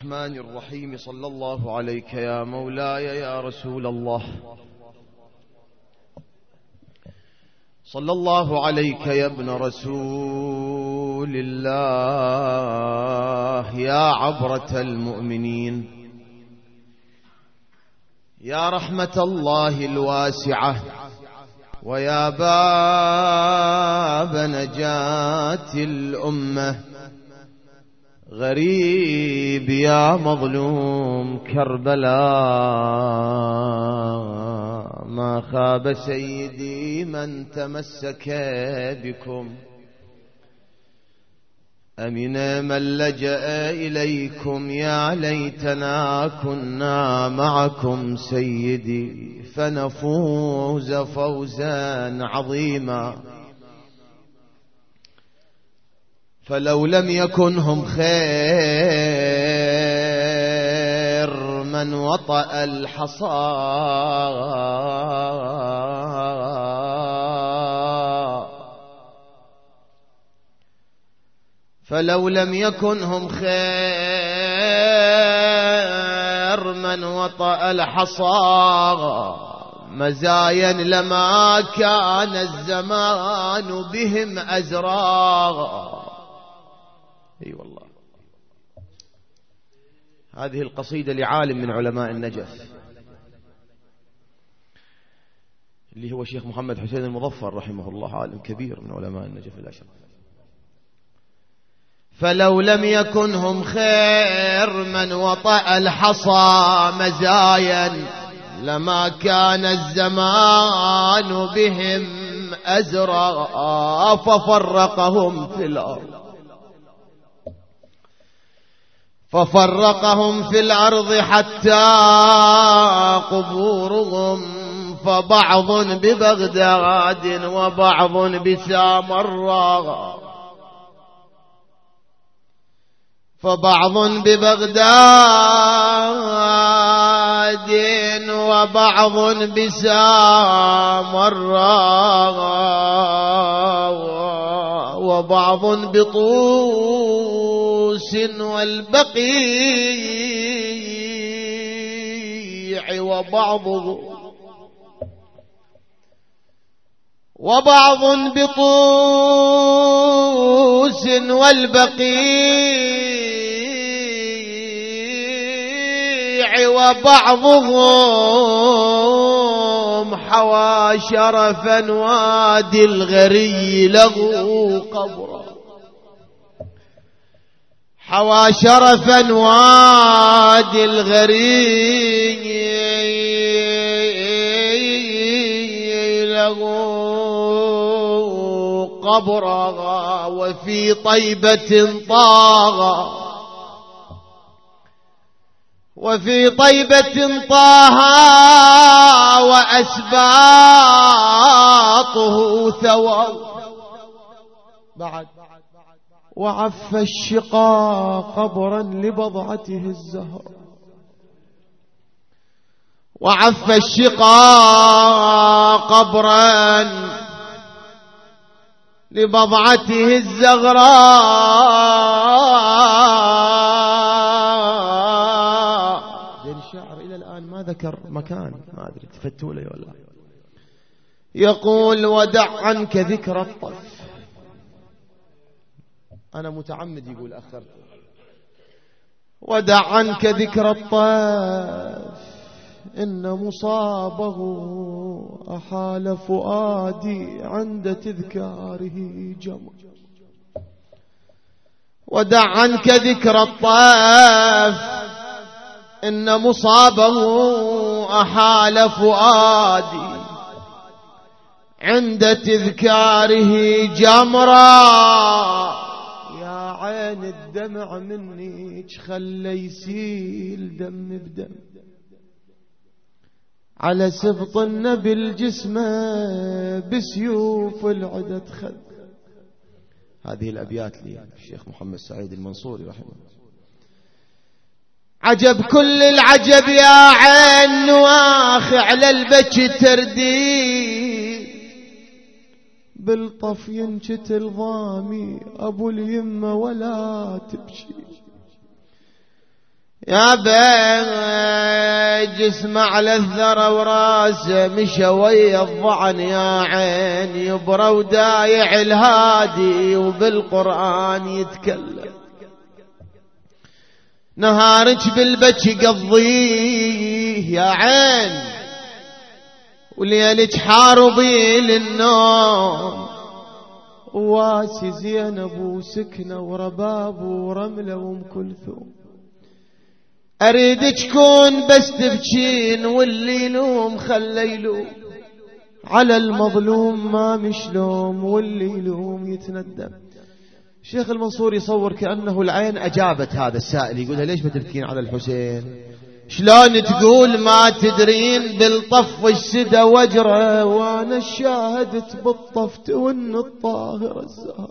الرحمن الرحيم. صلى الله عليك يا مولاي يا رسول الله، صلى الله عليك يا ابن رسول الله، يا عبرة المؤمنين، يا رحمة الله الواسعة، ويا باب نجاة الأمة، غريب يا مظلوم كربلاء، ما خاب سيدي من تمسك بكم، أمن من لجأ إليكم، يا ليتنا كنا معكم سيدي فنفوز فوزا عظيما. فلو لم يكن هم خير من وطأ الحصى، فلو لم يكن هم خير من وطأ الحصى مزايا، لما كان الزمان بهم أزراغ. اي والله، هذه القصيدة لعالم من علماء النجف اللي هو شيخ محمد حسين المظفر رحمه الله، عالم كبير من علماء النجف الأشرف. فلو لم يكن هم خير من وطأ الحصى مزايا، لما كان الزمان بهم أزرا، ففرقهم في الأرض، ففرقهم في الأرض حتى قبورهم، فبعض ببغداد وبعض بسامراء، فبعض ببغداد وبعض بسامراء، وبعض بطوس والبقيع، وبعض بطوس والبقيع، وبعضهم حوى شرفا وادي الغري له قبرا، حوى شرفا وادي الغري له قبرا، وفي طيبة طاغ، وفي طيبة طه وأسباطه ثوى، بعد وعف الشقا قبرا لبضعته الزهر، وعف الشقا قبرا لبضعته الزغراء. زين الشاعر إلى الآن ما ذكر مكان، ما أدري تفتوا لي ولا. يقول ودع عنك ذكر الطف، أنا متعمد يقول أخرت، ودع عنك ذكر الطف، إن مصابه أحال فؤادي عند تذكاره جمر. ودع عنك ذكر الطف، إن مصابه أحال فؤادي عند تذكاره جمرا. يا عين الدمع مني خلي يسيل دم بدم، على سبط النبي الجسم بسيوف العدد خذ. هذه الأبيات للشيخ محمد سعيد المنصوري رحمه الله. عجب كل العجب يا عين نواخ على البكي تردي، بالطف ينشتل ضامي أبو اليمة ولا تبشي. يا جسم على الثرى وراسه مشى ويا الضعن يا عين يبرى ودايع الهادي وبالقرآن يتكلم. نهارك بالبكي قضيه يا عين وليلك حارضي للنوم واسي زينب وسكنة ورباب ورملة وام كلثوم. أريدك كون بس تبكين واللي يلوم خلي يلوم على المظلوم ما مشلوم واللي يلوم يتندم. الشيخ المنصور يصور كأنه العين أجابت هذا السائل يقولها ليش بتبكين على الحسين؟ شلون تقول ما تدرين بالطف السدى وجره وانا شاهدت بالطفت وان الطاهر الزهر.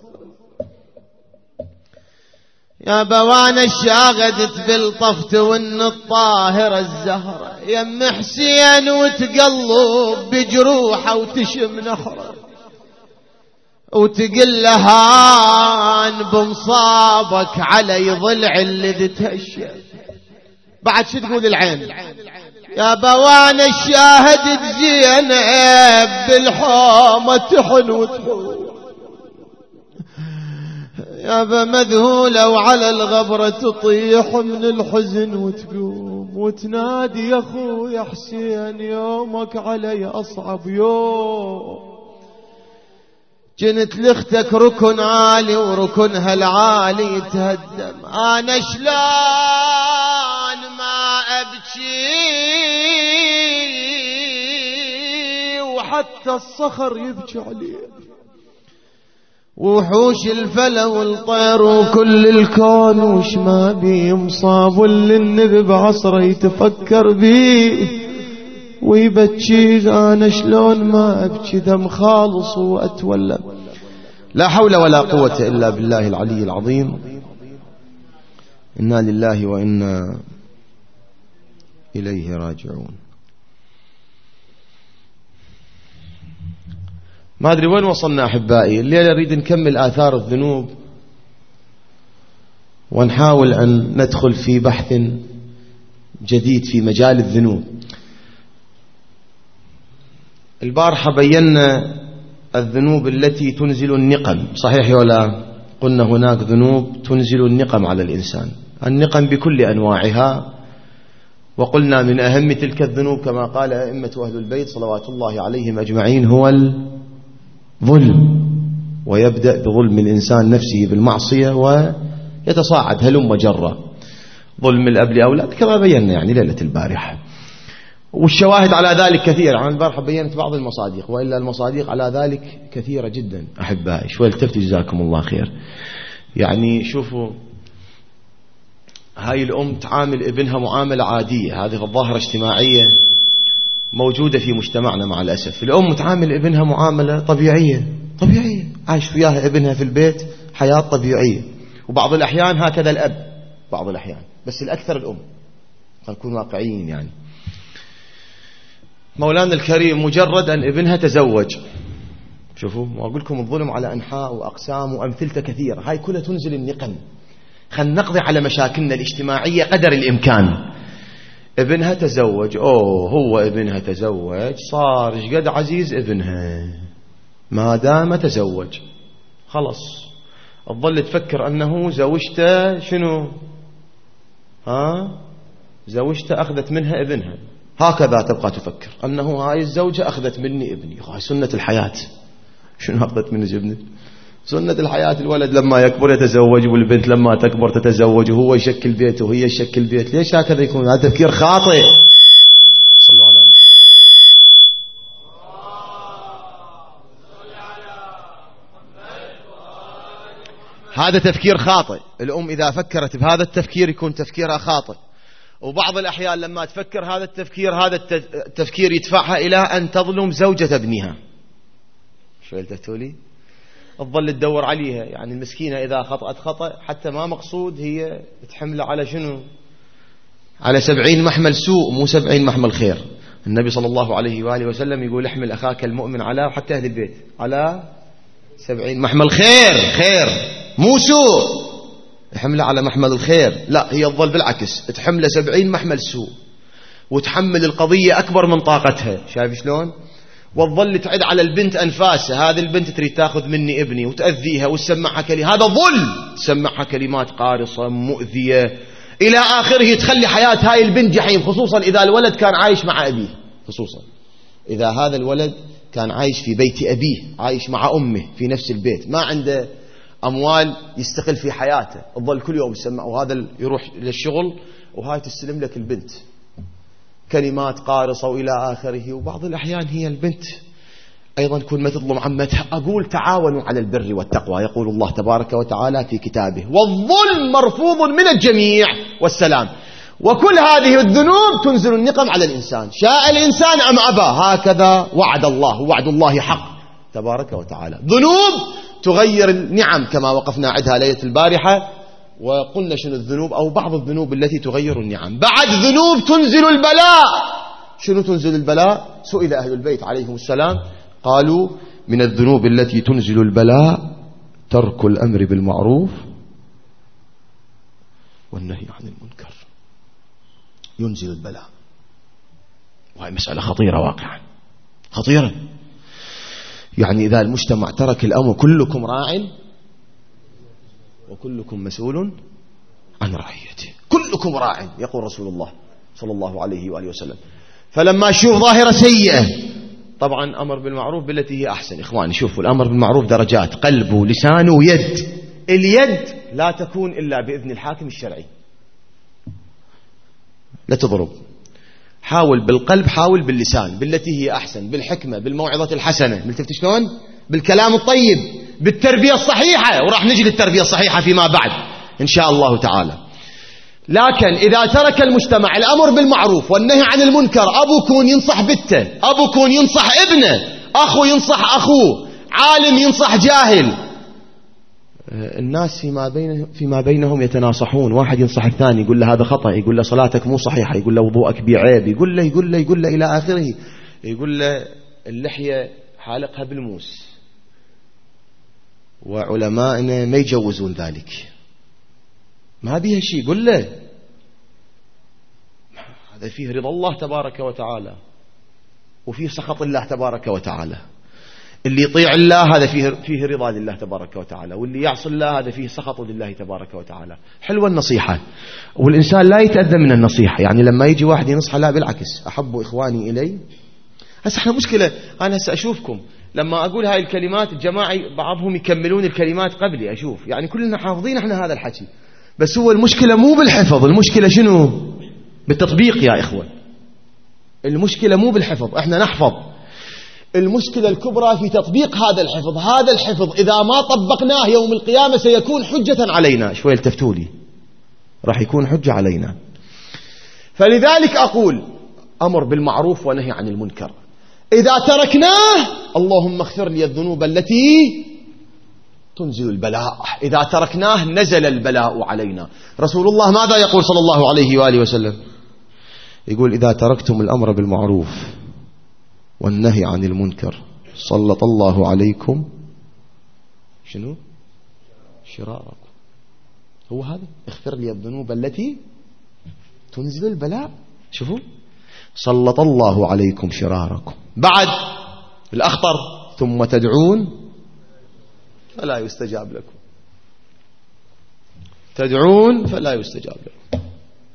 يا بوانا شاهدت بالطفت وان الطاهر الزهر يم حسين وتقلب بجروحه وتشم نحره وتقل هان بمصابك علي ضلع اللي تهشم. بعد شو تقول العين؟ يا بوانا شاهدت زينب بالحومة تحن وتحوم يا بمذهولة وعلى الغبرة تطيح من الحزن وتقوم وتنادي يا اخوي حسين يومك علي أصعب يوم. جنت لاختك ركن عالي وركنها العالي يتهدم أنا شلون ما أبكي وحتى الصخر يبكي عليه وحوش الفلا والطير وكل الكون وش ما بيه مصاب واللي النبي بعصره يتفكر بيه ويبكي أنا شلون ما أبكي دم خالص وأتولى. لا حول ولا قوة إلا بالله العلي العظيم. إنا لله وإنا إليه راجعون. ما أدري وين وصلنا أحبائي. الليلة نريد نكمل آثار الذنوب ونحاول أن ندخل في بحث جديد في مجال الذنوب. البارحة بينا الذنوب التي تنزل النقم صحيح ولا؟ قلنا هناك ذنوب تنزل النقم على الإنسان، النقم بكل أنواعها، وقلنا من أهم تلك الذنوب كما قال أئمة أهل البيت صلوات الله عليهم أجمعين هو الظلم، ويبدأ بظلم الإنسان نفسه بالمعصية ويتصاعد هلم جرا، ظلم الأب لأولاد كما بينا يعني ليلة البارحة. والشواهد على ذلك كثيرة. عن البارحة بينت بعض المصادق، وإلا المصادق على ذلك كثيرة جدا أحبائي. شوي التفتوا جزاكم الله خير. يعني شوفوا هاي الأم تعامل ابنها معاملة عادية، هذه الظاهرة اجتماعية موجودة في مجتمعنا مع الأسف. الأم تعامل ابنها معاملة طبيعية عايش وياها ابنها في البيت حياة طبيعية. وبعض الأحيان هكذا الأب، بعض الأحيان، بس الأكثر الأم، نكون واقعيين يعني. مولانا الكريم مجرد أن ابنها تزوج، شوفوا وأقول لكم الظلم على أنحاء وأقسام وأمثلة كثيرة، هاي كلها تنزل النقم. خلنا نقضي على مشاكلنا الاجتماعية قدر الإمكان. ابنها تزوج، هو ابنها تزوج صار ايش قد عزيز ابنها ما دام تزوج، خلص تظل تفكر أنه زوجته شنو، زوجته أخذت منها ابنها، هكذا تبقى تفكر أنه هاي الزوجة أخذت مني ابني. هاي سنة الحياة. شنو أخذت مني ابني؟ سنة الحياة. الولد لما يكبر يتزوج، والبنت لما تكبر تتزوج، وهو يشكل بيت وهي تشكل بيت. ليش هكذا يكون؟ هذا تفكير خاطئ. صلوا على محمد. هذا تفكير خاطئ. الأم إذا فكرت بهذا التفكير يكون تفكيرها خاطئ. وبعض الأحيان لما تفكر هذا التفكير يدفعها إلى أن تظلم زوجة ابنها. شو قلتوا لي؟ تظل تدور عليها، يعني المسكينة إذا خطأت خطأ حتى ما مقصود هي تحمله على شنو؟ على 70 محمل سوء، مو 70 محمل خير. النبي صلى الله عليه وآله وسلم يقول احمل أخاك المؤمن على، وحتى أهل البيت، على 70 محمل خير مو سوء. تحمله على محمل الخير، لا، هي تظل بالعكس تحمله 70 محمل سوء، وتحمل القضية أكبر من طاقتها. شايف شلون؟ وتظل تعد على البنت أنفاسها، هذه البنت تريد تاخذ مني ابني وتأذيها وتسمعها كلمات، هذا ظلم، تسمعها كلمات قارصة مؤذية إلى آخره، تخلي حياة هاي البنت جحيم، خصوصا إذا الولد كان عايش مع أبيه، خصوصا إذا هذا الولد كان عايش في بيت أبيه، عايش مع أمه في نفس البيت، ما عنده أموال يستقل في حياته، تظل كل يوم يسمع، وهذا يروح للشغل وهاي تستلم لك البنت كلمات قارصة وإلى آخره. وبعض الأحيان هي البنت أيضا كل ما تظلم عمتها. أقول تعاونوا على البر والتقوى، يقول الله تبارك وتعالى في كتابه: والظلم مرفوض من الجميع والسلام. وكل هذه الذنوب تنزل النقم على الإنسان، شاء الإنسان أم أبى، هكذا وعد الله، وعد الله حق تبارك وتعالى. ذنوب تغير النعم كما وقفنا عدها ليلة البارحة، وقلنا شنو الذنوب أو بعض الذنوب التي تغير النعم. بعد ذنوب تنزل البلاء. شنو تنزل البلاء؟ سئل أهل البيت عليهم السلام قالوا: من الذنوب التي تنزل البلاء ترك الأمر بالمعروف والنهي عن المنكر. ينزل البلاء، وهي مسألة خطيرة واقعا، خطيرة. يعني إذا المجتمع ترك الأمر، كلكم راع وكلكم مسؤول عن رعيته، كلكم راع، يقول رسول الله صلى الله عليه وآله وسلم. فلما أشوف ظاهرة سيئة، طبعا أمر بالمعروف بالتي هي أحسن. إخواني شوفوا، الأمر بالمعروف درجات، قلب ولسان ويد. اليد لا تكون إلا بإذن الحاكم الشرعي، لا تضرب، حاول بالقلب، حاول باللسان بالتي هي أحسن، بالحكمة، بالموعظة الحسنة، ملتفت شلون؟ بالكلام الطيب، بالتربية الصحيحة، وراح نجي للتربية الصحيحة فيما بعد إن شاء الله تعالى. لكن إذا ترك المجتمع الأمر بالمعروف والنهي عن المنكر، أبو كون ينصح بنته، أبو كون ينصح ابنه، أخو ينصح أخوه، عالم ينصح جاهل، الناس فيما بينهم يتناصحون، واحد ينصح الثاني، يقول له هذا خطأ، يقول له صلاتك مو صحيحة، يقول له وضوءك بعيب، يقول له إلى آخره، يقول له اللحية حالقها بالموس، وعلمائنا ما يجوزون ذلك، ما بيها شيء، يقول له هذا فيه رضا الله تبارك وتعالى وفيه سخط الله تبارك وتعالى. اللي يطيع الله هذا فيه رضا لله تبارك وتعالى، واللي يعصي الله هذا فيه سخط لله تبارك وتعالى. حلوة النصيحة، والإنسان لا يتأذى من النصيحة. يعني لما يجي واحد ينصح، لا بالعكس، أحب إخواني إلي. هسه احنا مشكلة، أنا هسه أشوفكم لما أقول هاي الكلمات، الجماعة بعضهم يكملون الكلمات قبلي، أشوف يعني كلنا حافظين احنا هذا الحكي، بس هو المشكلة مو بالحفظ، المشكلة شنو؟ بالتطبيق يا إخوة. المشكلة مو بالحفظ، احنا نحفظ، المشكلة الكبرى في تطبيق هذا الحفظ. هذا الحفظ إذا ما طبقناه يوم القيامة سيكون حجة علينا. شوي التفتوا لي، راح يكون حجة علينا. فلذلك أقول أمر بالمعروف ونهي عن المنكر، إذا تركناه اللهم اغفر لي الذنوب التي تنزل البلاء، إذا تركناه نزل البلاء علينا. رسول الله ماذا يقول صلى الله عليه وآله وسلم؟ يقول: إذا تركتم الأمر بالمعروف والنهي عن المنكر سلط الله عليكم شنو؟ شراركم. هو هذا، اغفر لي الذنوب التي تنزل البلاء. شوفوا، سلط الله عليكم شراركم. بعد الأخطر: ثم تدعون فلا يستجاب لكم، تدعون فلا يستجاب لكم.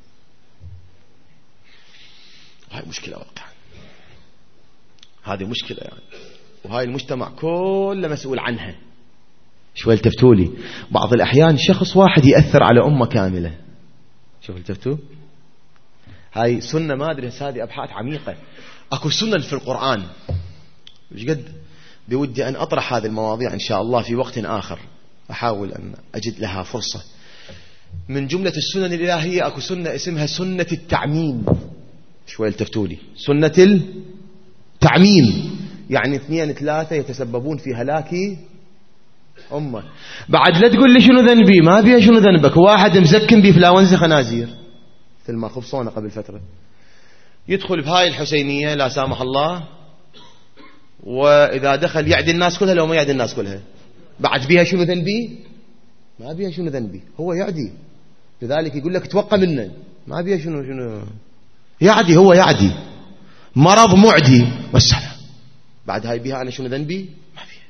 هاي مشكلة واقعا، هذه مشكلة يعني، وهاي المجتمع كله مسؤول عنها. شوي التفتوا لي، بعض الأحيان شخص واحد يأثر على أمة كاملة. شوف التفتوا، هاي سنة، ما أدري هذه أبحاث عميقة. أكو سنة في القرآن، مش قد بودي أن أطرح هذه المواضيع إن شاء الله في وقت آخر، أحاول أن أجد لها فرصة. من جملة السنن الإلهية أكو سنة اسمها سنة التعميم. شوي التفتوا لي، سنة التعميم، يعني 2 3 يتسببون في هلاك أمة. بعد لا تقول لي شنو ذنبي، ما بيها شنو ذنبك. واحد مزكم بفلاونزة خنازير مثل ما خبصونا قبل فترة، يدخل بهاي الحسينية لا سامح الله، وإذا دخل يعدي الناس كلها، لو ما يعدي الناس كلها، بعد بيها شنو ذنبي؟ ما بيها شنو ذنبي، هو يعدي. لذلك يقول لك توقع منه، ما بيها شنو يعدي، هو يعدي، مرض معدي والسلام. بعد هاي بيها أنا شنو ذنبي؟ ما بيها.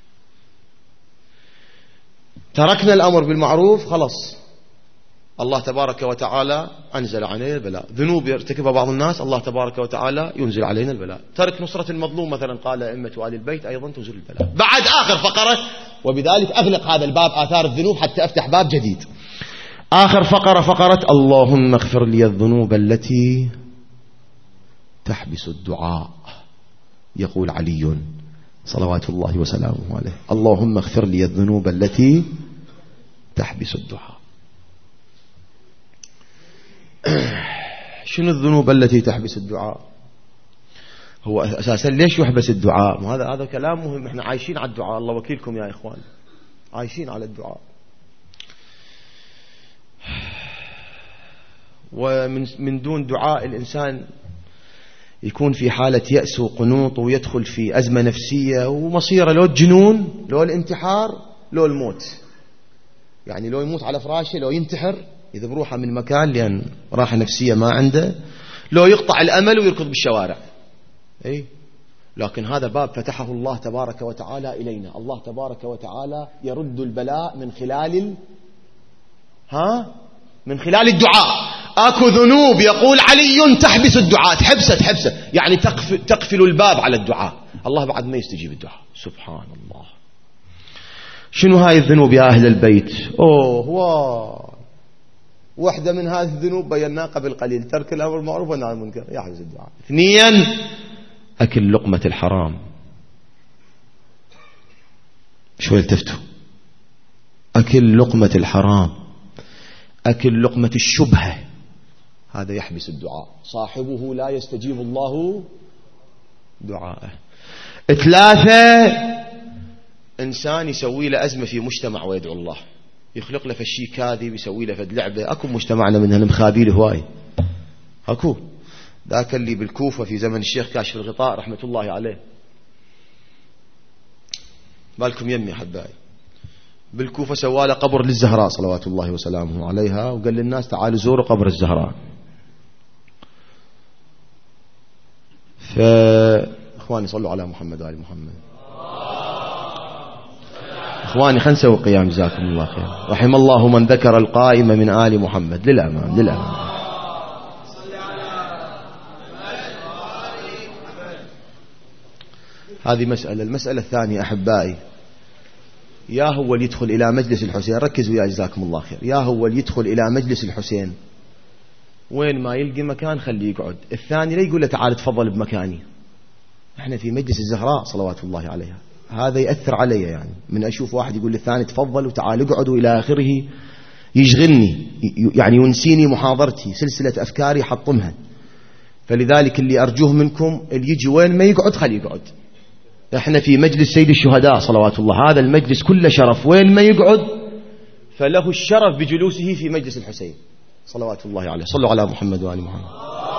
تركنا الأمر بالمعروف خلص، الله تبارك وتعالى أنزل علينا البلاء. ذنوب يرتكبها بعض الناس الله تبارك وتعالى ينزل علينا البلاء. ترك نصرة المظلوم مثلا قال أئمة آل البيت أيضا تنزل البلاء. بعد آخر فقرة، وبذلك أغلق هذا الباب آثار الذنوب حتى أفتح باب جديد. آخر فقرة فقرة اللهم اغفر لي الذنوب التي تحبس الدعاء. يقول علي صلوات الله وسلامه عليه اللهم اغفر لي الذنوب التي تحبس الدعاء. شنو الذنوب التي تحبس الدعاء؟ هو أساسا ليش يحبس الدعاء؟ هذا كلام مهم. احنا عايشين على الدعاء، الله وكيلكم يا إخوان، عايشين على الدعاء. ومن دون دعاء الإنسان يكون في حالة يأس وقنوط ويدخل في أزمة نفسية ومصيره لو الجنون لو الانتحار لو الموت. يعني لو يموت على فراشه، لو ينتحر إذا بروحه من مكان لأن راحة نفسية ما عنده، لو يقطع الأمل ويركض بالشوارع. أي لكن هذا باب فتحه الله تبارك وتعالى إلينا. الله تبارك وتعالى يرد البلاء من خلال من خلال الدعاء. اكو ذنوب يقول علي تحبس الدعاء، تحبسه يعني تقفل الباب على الدعاء، الله بعد ما يستجيب الدعاء. سبحان الله. شنو هاي الذنوب يا أهل البيت؟ واحدة من هذه الذنوب بيناها قبل قليل، ترك الأمر بالمعروف والنهي عن المنكر يحبس الدعاء. 2 أكل لقمة الحرام. شوي التفتوا، أكل لقمة الحرام، أكل لقمة الشبهة، هذا يحبس الدعاء، صاحبه لا يستجيب الله دعاءه. 3 إنسان يسوي له أزمة في مجتمع ويدعو الله، يخلق له فشي كاذب، يسوي له فد لعبة. أكو مجتمعنا منها المخابيل هواي، أكو ذاك اللي بالكوفة في زمن الشيخ كاشف الغطاء رحمة الله عليه، بالكم يمي حباي، بالكوفة سواله قبر للزهراء صلوات الله وسلامه عليها، وقال للناس تعالوا زوروا قبر الزهراء. فإخواني صلوا على محمد وآل محمد. إخواني خلنا نسوي قيام جزاكم الله خير. رحم الله من ذكر القائم من آل محمد. للأمام للأمام. هذه مسألة. المسألة الثانية أحبائي، يا هو اللي يدخل إلى مجلس الحسين، ركزوا يا جزاكم الله خير، يا هو اللي يدخل إلى مجلس الحسين وين ما يلقي مكان خليه يقعد، الثاني لا يقول له تعال تفضل بمكاني. احنا في مجلس الزهراء صلوات الله عليها، هذا يأثر علي يعني، من أشوف واحد يقول للثاني تفضل وتعال اقعد وإلى آخره، يشغلني يعني ينسيني محاضرتي، سلسلة أفكاري حطمها. فلذلك اللي أرجوه منكم اللي يجي وين ما يقعد خليه يقعد. احنا في مجلس سيد الشهداء صلوات الله، هذا المجلس كله شرف، وين ما يقعد فله الشرف بجلوسه في مجلس الحسين صلوات الله عليه. صلوا على محمد وآل محمد.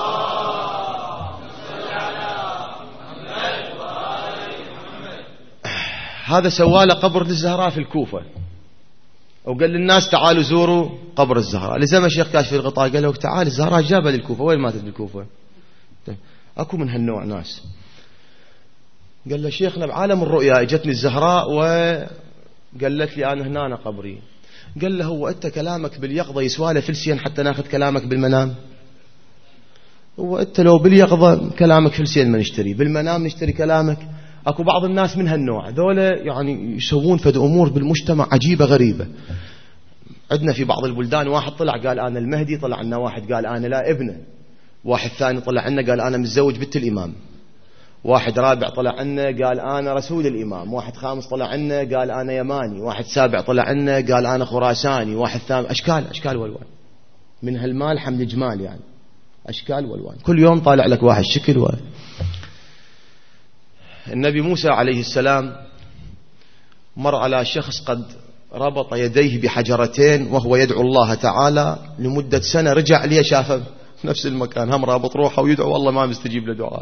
هذا سواله قبر للزهراء في الكوفة، وقال للناس تعالوا زوروا قبر الزهراء. لزم الشيخ كاشف الغطاء قال له تعال الزهراء جابها للكوفة، وين ماتت بالكوفة؟ اكو من هالنوع ناس. قال له شيخنا بعالم الرؤيا اجتني الزهراء وقالت لي انا هنا قبري. قال له هو انت كلامك باليقظه يسواله فلسين حتى ناخذ كلامك بالمنام؟ هو انت لو باليقظه كلامك فلسين ما نشتري، بالمنام نشتري كلامك. اكو بعض الناس من هالنوع ذولا يعني يسوون فد امور بالمجتمع عجيبه غريبه. عندنا في بعض البلدان واحد طلع قال انا المهدي، طلع عنا واحد قال انا لا ابنه، واحد ثاني طلع عنا قال انا متزوج بنت الامام، واحد رابع طلع عنا قال أنا رسول الإمام، واحد خامس طلع عنا قال أنا يماني، واحد سابع طلع عنا قال أنا خراساني، واحد ثامن. أشكال والوان من هالمال حمل جمال يعني، أشكال والوان، كل يوم طالع لك واحد شكل النبي موسى عليه السلام مر على شخص قد ربط يديه بحجرتين وهو يدعو الله تعالى لمدة سنة، رجع ليه شافه في نفس المكان هم رابط روحه ويدعو والله ما مستجيب لدعائه.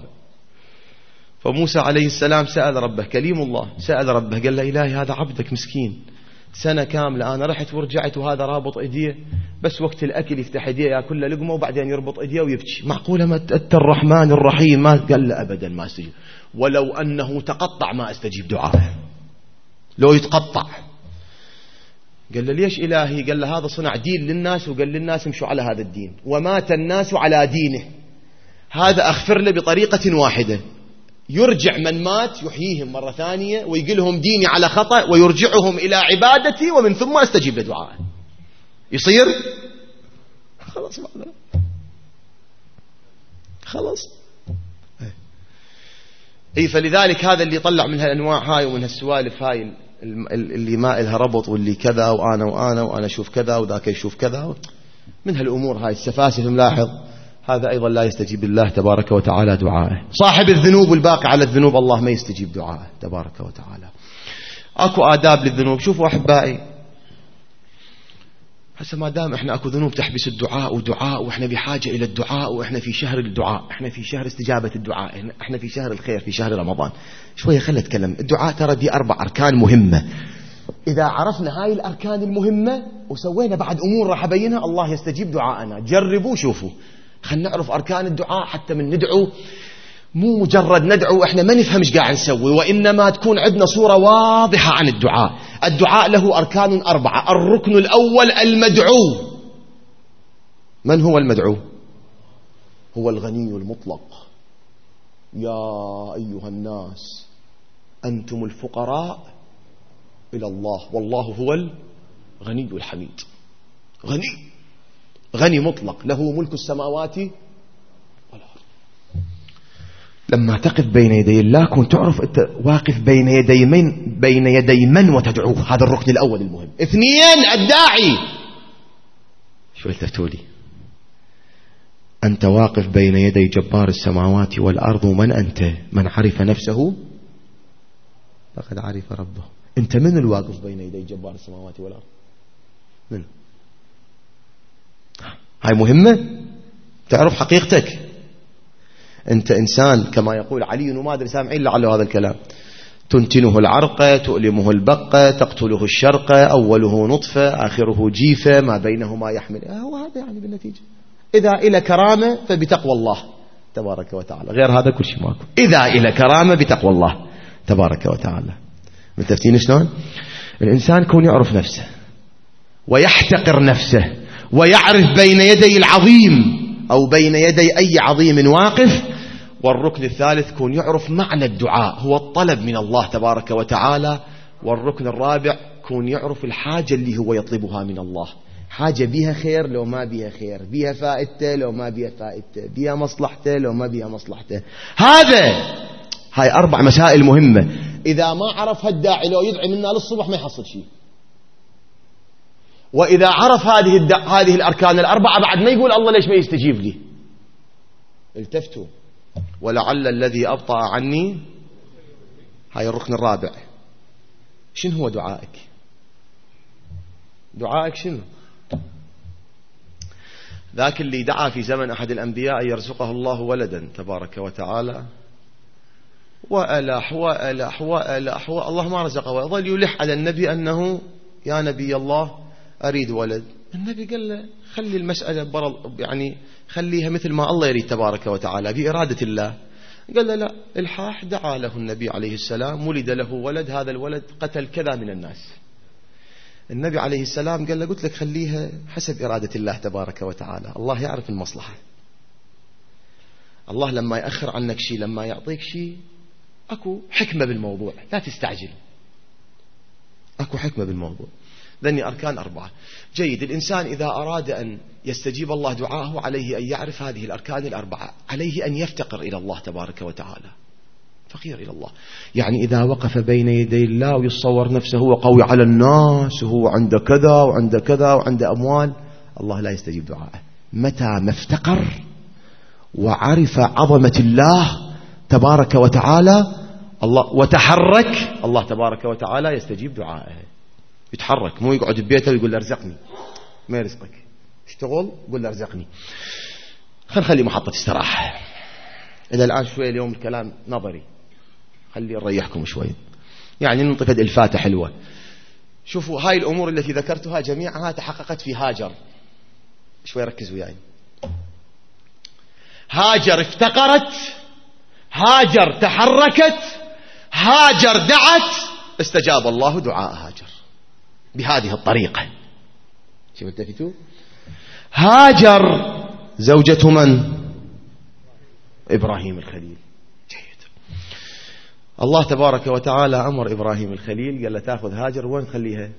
فموسى عليه السلام سأل ربه، كليم الله سأل ربه قال له إلهي هذا عبدك مسكين سنة كاملة أنا رحت ورجعت وهذا رابط إيديه، بس وقت الأكل يفتح إيديه يأكل له لقمة وبعدين يربط إيديه ويبكي. معقولة ما أنت الرحمن الرحيم؟ ما قال له أبدا ما استجيب، ولو أنه تقطع ما استجيب دعاءه لو يتقطع. قال له ليش إلهي؟ قال له هذا صنع دين للناس وقال للناس امشوا على هذا الدين ومات الناس على دينه، هذا أغفر له بطريقة واحدة، يرجع من مات يحييهم مرة ثانية ويقلهم ديني على خطأ ويرجعهم إلى عبادتي ومن ثم أستجيب لدعائه. يصير خلاص معنا خلاص. اي فلذلك هذا اللي يطلع من هالانواع هاي ومن هالسوالف هاي اللي ما إلها ربط واللي كذا وأنا أشوف كذا وذاك يشوف كذا، من هالأمور هاي السفاسف ملاحظ، هذا أيضا لا يستجيب الله تبارك وتعالى دعائه. صاحب الذنوب والباقي على الذنوب الله ما يستجيب دعائه تبارك وتعالى. أكو آداب للذنوب. شوفوا أحبائي، هسه ما دام احنا اكو ذنوب تحبس الدعاء واحنا بحاجة الى الدعاء، واحنا في شهر الدعاء، احنا في شهر استجابة الدعاء، احنا في شهر الخير، في شهر رمضان. شوية خلت اتكلم. الدعاء ترى دي 4 أركان مهمة. اذا عرفنا هاي الاركان المهمة وسوينا بعد امور راح ابينها الله يستجيب دعاءنا. جربوا شوفوا، خلينا نعرف اركان الدعاء حتى من ندعو، مو مجرد ندعو احنا ما نفهم ايش قاعد نسوي، وانما تكون عندنا صورة واضحة عن الدعاء. الدعاء له أركان 4. الركن الأول المدعو. من هو المدعو؟ هو الغني المطلق. يا أيها الناس أنتم الفقراء إلى الله والله هو الغني الحميد. غني مطلق، له ملك السماوات والأرض. لما تقف بين يدي الله كنت تعرف أنت واقف بين يدي من وتدعوه. هذا الركن الأول المهم. 2 الداعي. شو التفتوا لي؟ أنت واقف بين يدي جبار السماوات والأرض. ومن أنت؟ من عرف نفسه فقد عرف ربه. أنت من الواقف بين يدي جبار السماوات والأرض؟ من؟ هاي مهمة، تعرف حقيقتك. أنت إنسان كما يقول علي، وما أدري سامعين لعله هذا الكلام، تنتنه العرقة، تؤلمه البقة، تقتله الشرقة، أوله نطفة آخره جيفة، ما بينهما يحمل. هو هذا يعني بالنتيجة. إذا إلى كرامة فبتقوى الله تبارك وتعالى، غير هذا كل شيء ماكو. إذا إلى كرامة بتقوى الله تبارك وتعالى. متفتين شلون؟ الإنسان كون يعرف نفسه ويحتقر نفسه ويعرف بين يدي العظيم أو بين يدي أي عظيم واقف. والركن الثالث كون يعرف معنى الدعاء هو الطلب من الله تبارك وتعالى. والركن الرابع كون يعرف الحاجة اللي هو يطلبها من الله، حاجة بيها خير لو ما بيها خير، بيها فائدته لو ما بيها فائدته، بيها مصلحته لو ما بيها مصلحته. هاي 4 مسائل مهمة. إذا ما عرف هالداعي لو يدعي منا للصبح ما يحصل شيء. وإذا عرف هذه الأركان 4 بعد ما يقول الله ليش ما يستجيب لي. التفتوا ولعل الذي أبطأ عني. هاي الركن الرابع. شنو هو دعائك؟ دعائك شنو؟ ذاك اللي دعا في زمن أحد الأنبياء يرزقه الله ولدا تبارك وتعالى، وألح الله ما رزقه، وظل يلح على النبي أنه يا نبي الله أريد ولد. النبي قال له خلي المسألة يعني خليها مثل ما الله يريد تبارك وتعالى بإرادة الله. قال له لا، الحاح. دعا له النبي عليه السلام، ولد له ولد، هذا الولد قتل كذا من الناس. النبي عليه السلام قال له قلت لك خليها حسب إرادة الله تبارك وتعالى، الله يعرف المصلحة. الله لما يأخر عنك شيء، لما يعطيك شيء، أكو حكمة بالموضوع، لا تستعجل، أكو حكمة بالموضوع. ذني أركان 4. جيد. الإنسان إذا أراد أن يستجيب الله دعاءه عليه أن يعرف هذه الأركان 4. عليه أن يفتقر إلى الله تبارك وتعالى، فقير إلى الله. يعني إذا وقف بين يدي الله ويتصور نفسه هو قوي على الناس وهو عنده كذا وعنده كذا وعنده أموال، الله لا يستجيب دعاءه. متى ما افتقر وعرف عظمة الله تبارك وتعالى الله وتحرك، الله تبارك وتعالى يستجيب دعائه. يتحرك، مو يقعد ببيته ويقول ارزقني، ما يرزقك. اشتغل قول ارزقني. خلي محطة استراحة. إذا الآن شوية اليوم الكلام نظري، خلي نريحكم شوي، يعني ننطفد الفاتة حلوة. شوفوا هاي الأمور التي ذكرتها جميعها تحققت في هاجر. شوي ركزوا وياي. هاجر افتقرت، هاجر تحركت، هاجر دعت، استجاب الله دعاء هاجر بهذه الطريقة. شوفوا التفتوا. هاجر زوجة من؟ إبراهيم الخليل. جيد. الله تبارك وتعالى أمر إبراهيم الخليل قال له تأخذ هاجر وين تخليها؟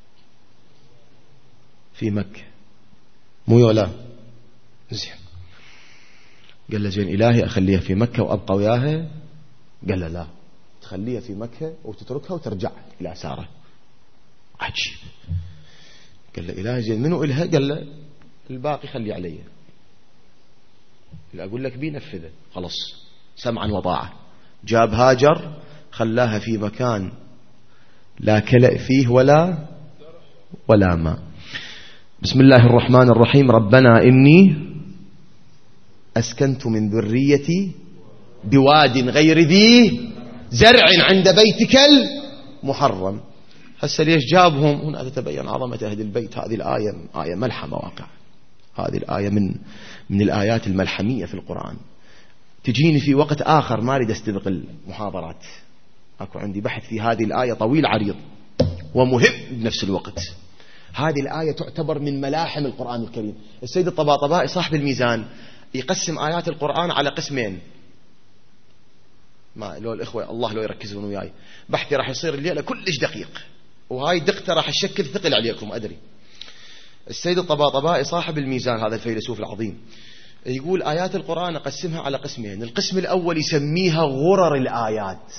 في مكة. مو يولا زين. قال له زين إلهي أخليها في مكة وأبقى وياها؟ قال له لا، تخليها في مكة وتتركها وترجع إلى سارة. عجيب. قال له إلهي زين منو إلها؟ قال له الباقي خلي علي، اللي أقول لك بينفذه. خلص سمعا وطاعة. جاب هاجر خلاها في مكان لا كلأ فيه ولا ماء. بسم الله الرحمن الرحيم. ربنا إني أسكنت من ذريتي بواد غير ذي زرع عند بيتك المحرم. هسه ليش جابهم هنا؟ تتبين عظمة أهل البيت. هذه الآية آية ملحمة واقع. هذه الآية من الآيات الملحمية في القرآن. تجيني في وقت آخر ما أريد أستبق المحاضرات، أكو عندي بحث في هذه الآية طويل عريض ومهم بنفس الوقت. هذه الآية تعتبر من ملاحم القرآن الكريم. السيد الطباطبائي صاحب الميزان يقسم آيات القرآن على قسمين. ما لو الإخوة الله لو يركزون وياي، بحثي راح يصير الليلة كلش دقيق، وهاي دقته راح تشكل ثقل عليكم أدري. السيد الطباطبائي صاحب الميزان هذا الفيلسوف العظيم يقول آيات القرآن أقسمها على قسمين. القسم الأول يسميها غرر الآيات،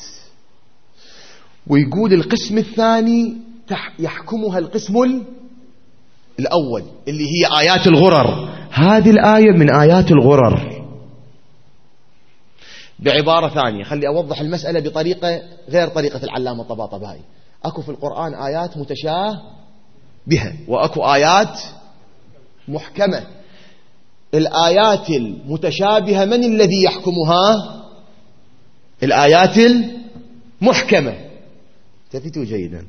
ويقول القسم الثاني يحكمها القسم الأول اللي هي آيات الغرر. هذه الآية من آيات الغرر. بعبارة ثانية خلي أوضح المسألة بطريقة غير طريقة العلامة الطباطبائي. أكو في القرآن آيات متشابهة وأكو آيات محكمة. الآيات المتشابهة من الذي يحكمها؟ الآيات المحكمة. تفتوا جيدا.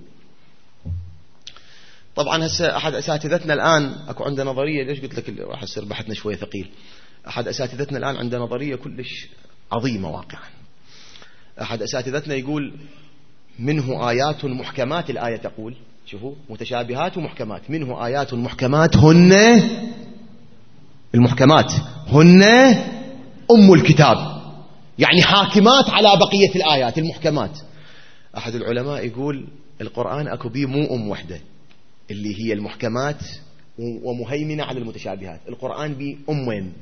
طبعا هسه أحد أساتذتنا الآن أكو عنده نظرية. ليش قلت لك راح يصير بحثنا شوية ثقيل؟ أحد أساتذتنا الآن عنده نظرية كلش عظيمة واقعا. أحد أساتذتنا يقول منه آيات محكمات. الآية تقول شوفوا متشابهات ومحكمات. منه آيات محكمات هن المحكمات هن أم الكتاب، يعني حاكمات على بقية الآيات المحكمات. أحد العلماء يقول القرآن أكو بيه مو أم وحدة اللي هي المحكمات ومهيمنة على المتشابهات. القرآن بيه أمين.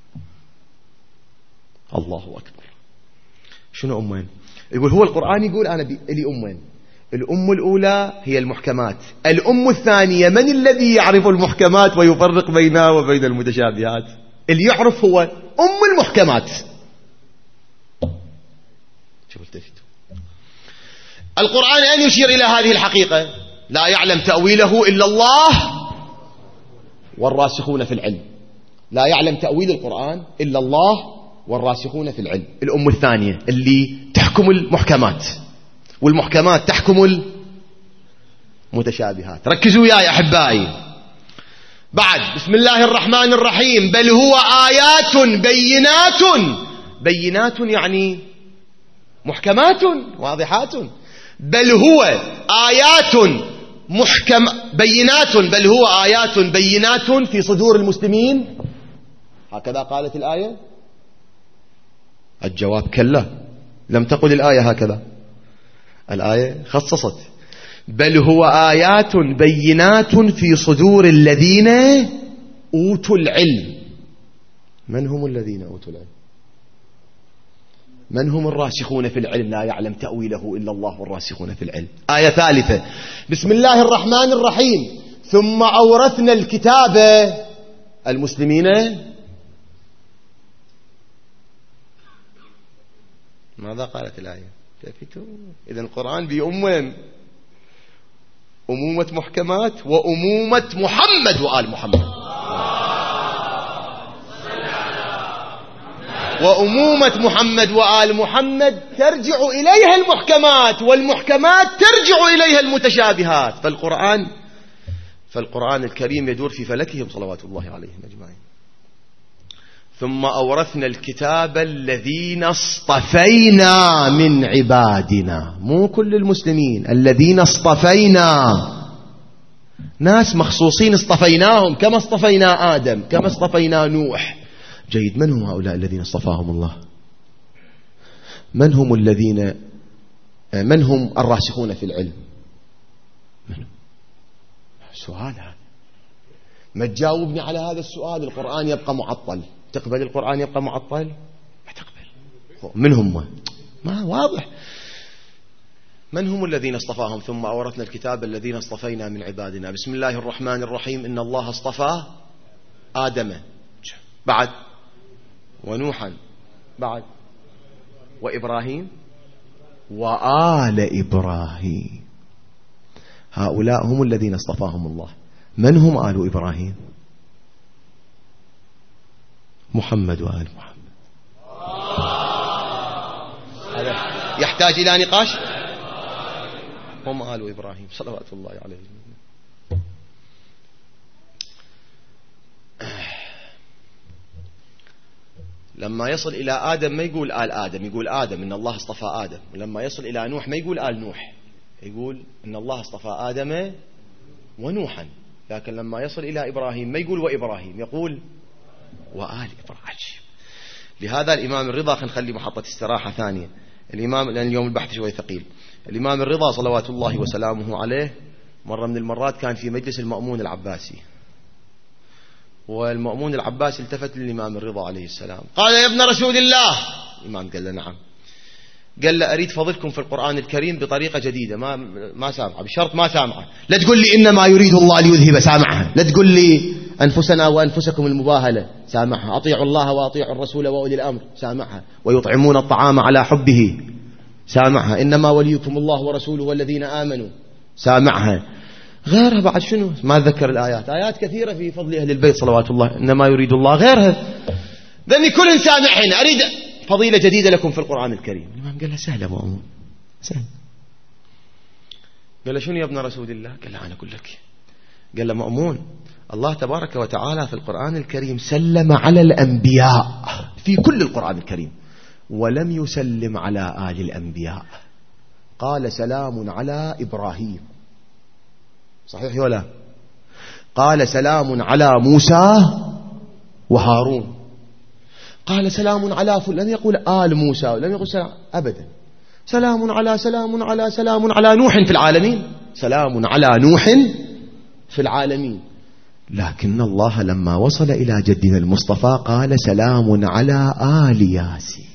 الله أكبر. شنو أمين؟ يقول هو القرآن يقول أنا لي أمين. الأم الأولى هي المحكمات، الأم الثانية من الذي يعرف المحكمات ويفرق بينها وبين المتشابهات؟ اللي يعرف هو أم المحكمات. شوفوا التفتوا. القرآن أين يشير إلى هذه الحقيقة؟ لا يعلم تأويله إلا الله والراسخون في العلم. لا يعلم تأويل القرآن إلا الله والراسخون في العلم. الأم الثانية اللي تحكم المحكمات، والمحكمات تحكم المتشابهات. ركزوا يا أحبائي. بعد بسم الله الرحمن الرحيم. بل هو آيات بينات. بينات يعني محكمات واضحات. بل هو آيات بينات. بل هو آيات بينات في صدور المسلمين. هكذا قالت الآية. الجواب كلا، لم تقل الآية هكذا. الآية خصصت بل هو آيات بينات في صدور الذين أوتوا العلم. من هم الذين أوتوا العلم؟ من هم الراسخون في العلم؟ لا يعلم تأويله إلا الله والراسخون في العلم. آية ثالثة بسم الله الرحمن الرحيم. ثم أورثنا الكتاب المسلمين. ماذا قالت الآية؟ إذن القرآن بأمين، أمومة محكمات وأمومة محمد وآل محمد. وأمومة محمد وآل محمد ترجع إليها المحكمات، والمحكمات ترجع إليها المتشابهات. فالقرآن الكريم يدور في فلكهم صلوات الله عليهم أجمعين. ثم أورثنا الكتاب الذين اصطفينا من عبادنا، مو كل المسلمين، الذين اصطفينا، ناس مخصوصين اصطفيناهم، كما اصطفينا آدم، كما اصطفينا نوح. جيد، من هم هؤلاء الذين اصطفاهم الله؟ من هم الراسخون في العلم؟ سؤال هذا، ما تجاوبني على هذا السؤال القرآن يبقى معطل. تقبل القرآن يبقى معطل؟ ما تقبل. من هم؟ ما واضح. من هم الذين اصطفاهم؟ ثم أورثنا الكتاب الذين اصطفينا من عبادنا. بسم الله الرحمن الرحيم. إن الله اصطفى آدم، بعد، ونوحا، بعد، وإبراهيم وآل إبراهيم. هؤلاء هم الذين اصطفاهم الله. من هم آل إبراهيم؟ محمد وآل محمد. هذا يحتاج إلى نقاش. هم آل إبراهيم صلوات الله عليهم. لما يصل إلى آدم ما يقول آل آدم، يقول آدم، إن الله اصطفى آدم. ولما يصل إلى نوح ما يقول آل نوح، يقول إن الله اصطفى آدم ونوحا. لكن لما يصل إلى إبراهيم ما يقول وإبراهيم، يقول وآل إبراهيم. لهذا الإمام الرضا، خلينا نخلي محطة استراحة ثانية، الإمام، لأن اليوم البحث شوي ثقيل. الإمام الرضا صلوات الله وسلامه عليه مرة من المرات كان في مجلس المأمون العباسي، والمأمون العباسي التفت للإمام الرضا عليه السلام قال: يا ابن رسول الله. الإمام قال له: نعم. قال له: أريد فضلكم في القرآن الكريم بطريقة جديدة، ما سامعة، بشرط ما سامعة. لا تقول لي إنما يريد الله ليذهب، سامعها. لا تقول لي أنفسنا وأنفسكم المباهلة، سامعها. أطيعوا الله وأطيعوا الرسول وأولي الأمر، سامعها. ويطعمون الطعام على حبه، سامعها. إنما وليكم الله ورسوله والذين آمنوا، سامعها. غيرها بعد شنو؟ ما ذكر الآيات، آيات كثيرة في فضل أهل البيت صلوات الله. إنما يريد الله، غيرها. ذني كل سامعين. أريد فضيلة جديدة لكم في القرآن الكريم. الإمام قال له: سهل أبو أمون، سهل. قال له: شنو يا ابن رسول الله؟ قال له: أنا أقول لك. قال له: مأمون، الله تبارك وتعالى في القرآن الكريم سلم على الأنبياء في كل القرآن الكريم، ولم يسلم على آل الأنبياء. قال: سلام على إبراهيم، صحيح ولا؟ قال: سلام على موسى وهارون. قال: سلام على لم يقول آل موسى، لم يقول سلام أبدا. سلام على نوح في العالمين، سلام على نوح في العالمين. لكن الله لما وصل إلى جدنا المصطفى قال: سلام على آل ياسين،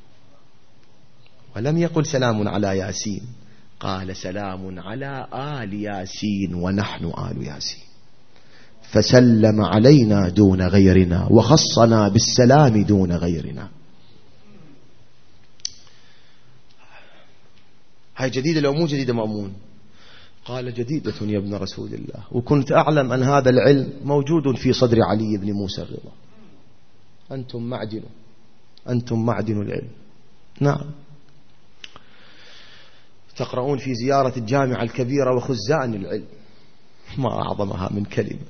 ولم يقل سلام على ياسين، قال: سلام على آل ياسين ونحن آل ياسين. فسلم علينا دون غيرنا، وخصنا بالسلام دون غيرنا. هاي جديدة لو مو جديدة مأمون؟ قال: جديدة يا ابن رسول الله، وكنت أعلم أن هذا العلم موجود في صدر علي بن موسى الرضا. أنتم معدن العلم. نعم. تقرؤون في زيارة الجامعة الكبيرة وخزان العلم، ما أعظمها من كلمة.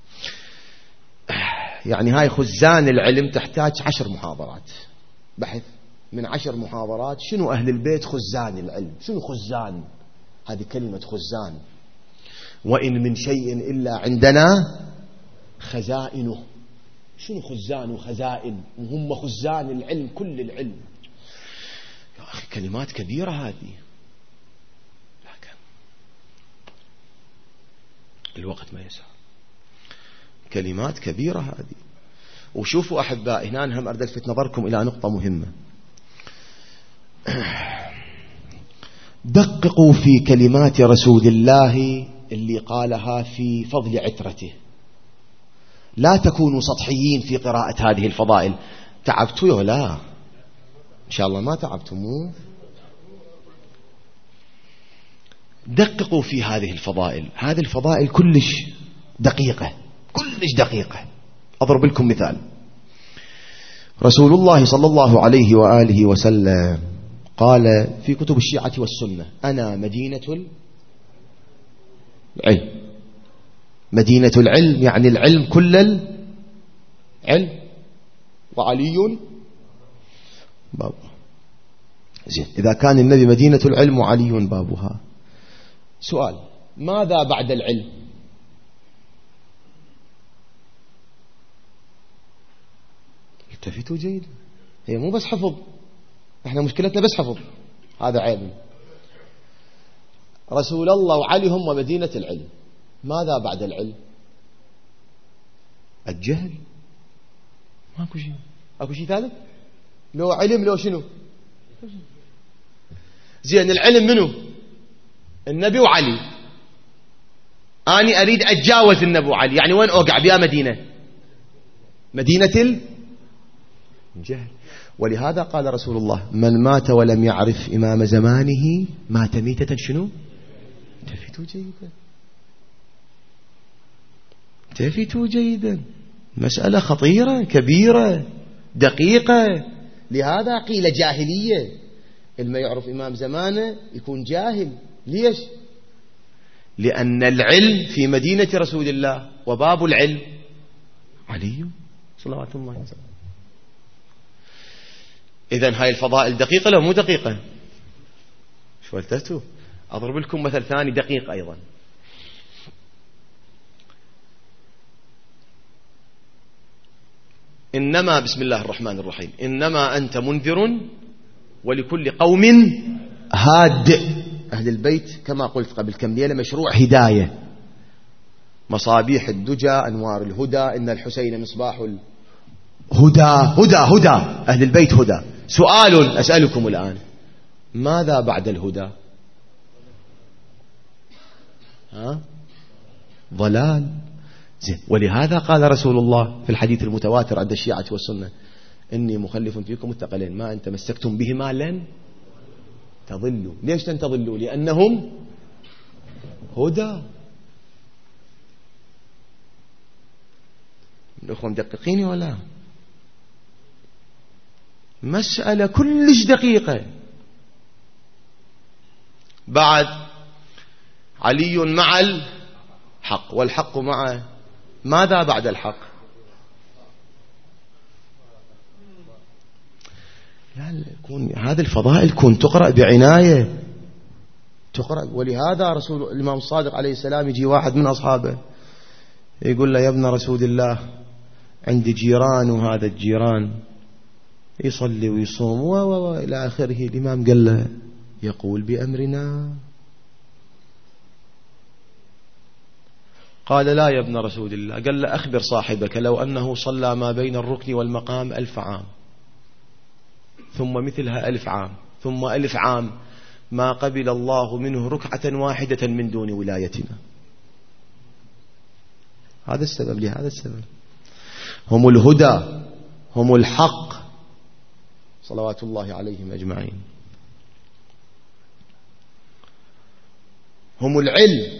يعني هاي خزان العلم تحتاج 10 محاضرات بحث، من 10 محاضرات. شنو أهل البيت خزان العلم؟ شنو خزان؟ هذه كلمة خزان. وإن من شيء إلا عندنا خزائنه. شنو خزان وخزائن؟ وهم خزان العلم، كل العلم. يا أخي كلمات كبيرة هذه، لكن الوقت ما يسع. كلمات كبيرة هذه. وشوفوا أحبائي، هنا هم أريد ألفت نظركم إلى نقطة مهمة. دققوا في كلمات رسول الله اللي قالها في فضل عترته. لا تكونوا سطحيين في قراءة هذه الفضائل. تعبتوا يا لا؟ إن شاء الله ما تعبتموا. دققوا في هذه الفضائل. هذه الفضائل كلش دقيقة، كلش دقيقة. أضرب لكم مثال. رسول الله صلى الله عليه وآله وسلم قال في كتب الشيعة والسنة: أنا مدينة العلم. مدينة العلم يعني العلم كل العلم، وعلي بابها. زين، إذا كان النبي مدينة العلم وعلي بابها، سؤال: ماذا بعد العلم؟ التفتوا جيدا، هي مو بس حفظ، احنا مشكلتنا بس حفظ، هذا عيب. رسول الله وعلي هم مدينة العلم، ماذا بعد العلم؟ الجهل. ماكو شيء، اكو شيء ثالث؟ لو علم لو شنو؟ زين، العلم منه؟ النبي وعلي. أنا أريد أتجاوز النبي وعلي، يعني وين أوقع بيا مدينة؟ مدينة الجهل. ولهذا قال رسول الله: من مات ولم يعرف إمام زمانه مات ميتة شنو؟ التفتوا جيدا، التفتوا جيدا، مسألة خطيرة كبيرة دقيقة. لهذا قيل جاهلية، اللي يعرف إمام زمانه يكون جاهل. ليش؟ لأن العلم في مدينة رسول الله، وباب العلم علي صلوات الله وسلامه. إذن هاي الفضائل دقيقة لو مو دقيقة؟ شو قلتوا؟ أضرب لكم مثل ثاني دقيق أيضا. إنما بسم الله الرحمن الرحيم: إنما أنت منذر ولكل قوم هاد. أهل البيت كما قلت قبل كم ليلة مشروع هداية، مصابيح الدجى أنوار الهدى، إن الحسين مصباح الهدى. هدى هدى، أهل البيت هدى. سؤال أسألكم الآن: ماذا بعد الهدى؟ ضلال. زين، ولهذا قال رسول الله في الحديث المتواتر عند الشيعة والسنة: إني مخلف فيكم الثقلين ما إن تمسكتم بهما لن تضلوا. ليش لن تضلوا؟ لأنهم هدى. الأخوة مدققين ولا؟ مسألة كلش دقيقة. بعد علي مع الحق، والحق مع ماذا بعد الحق؟ لا، هذه الفضائل كن تقرأ بعناية، تقرأ. ولهذا رسول الإمام الصادق عليه السلام يجي واحد من أصحابه يقول له: يا ابن رسول الله، عندي جيران، وهذا الجيران يصلي ويصوم إلى آخره. الإمام قال له: يقول بأمرنا. قال: لا يا ابن رسول الله. قال له: أخبر صاحبك لو أنه صلى ما بين الركن والمقام 1000 عام، ثم مثلها 1000 عام، ثم 1000 عام، ما قبل الله منه ركعة واحدة من دون ولايتنا. هذا السبب، لهذا السبب هم الهدى، هم الحق، صلوات الله عليهم أجمعين. هم العلم.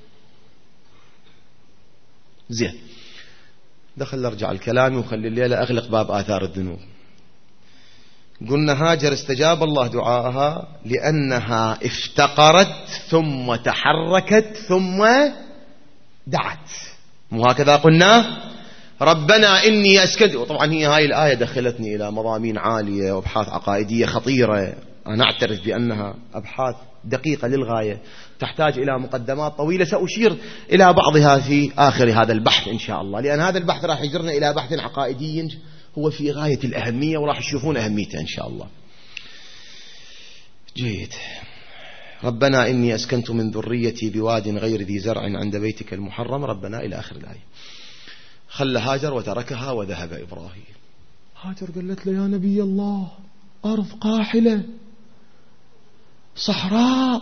زين، دخل ارجع الكلام وخلي الليلة أغلق باب آثار الذنوب. قلنا هاجر استجاب الله دعاءها لأنها افتقرت ثم تحركت ثم دعت، مو هكذا قلنا؟ ربنا إني أسكنت. وطبعا هي هاي الآية دخلتني إلى مضامين عالية وأبحاث عقائدية خطيرة، أنا أعترف بأنها أبحاث دقيقة للغاية، تحتاج إلى مقدمات طويلة، سأشير إلى بعضها في آخر هذا البحث إن شاء الله، لأن هذا البحث راح يجرنا إلى بحث عقائدي هو في غاية الأهمية، وراح تشوفون أهميته إن شاء الله. جيد. ربنا إني أسكنت من ذريتي بواد غير ذي زرع عند بيتك المحرم، ربنا إلى آخر الآية. خلى هاجر وتركها وذهب إبراهيم. هاجر قالت له: يا نبي الله، أرض قاحلة صحراء،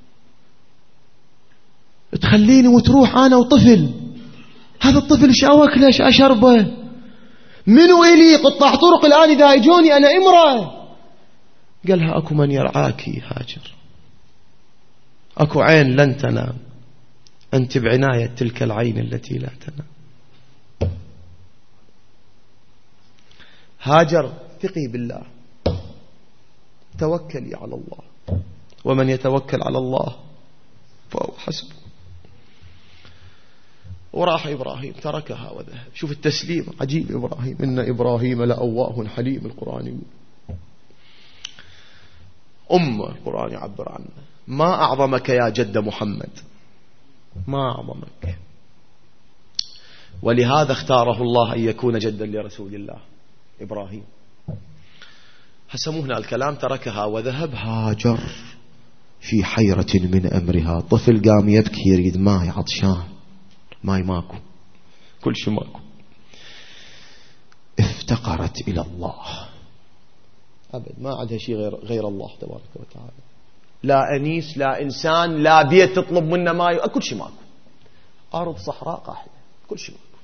تخليني وتروح أنا وطفل، هذا الطفل شاوكله ايش أشربه، منو إلي قطاع طرق الآن إذا يجوني أنا امرأة. قالها: أكو من يرعاك هاجر، أكو عين لن تنام، أنت بعناية تلك العين التي لا تنام. هاجر ثقي بالله، توكلي على الله، ومن يتوكل على الله فهو حسبه. وراح إبراهيم تركها وذهب. شوف التسليم عجيب إبراهيم، إن إبراهيم لأواه حليم. القرآن يقول القرآن يعبر عنه. ما أعظمك يا جد محمد، ما أعظمك. ولهذا اختاره الله أن يكون جدا لرسول الله إبراهيم. هسموهنا الكلام تركها وذهب. هاجر في حيرة من أمرها، طفل قام يبكي يريد ماء، عطشان، ماي ماكو، كل شيء ماكو. افتقرت إلى الله، أبد ما عندها شيء غير الله تبارك وتعالى. لا أنيس، لا إنسان، لا بيت تطلب منه ماء، كل شيء ماكو. أرض صحراء قاحلة، كل شيء ماكو.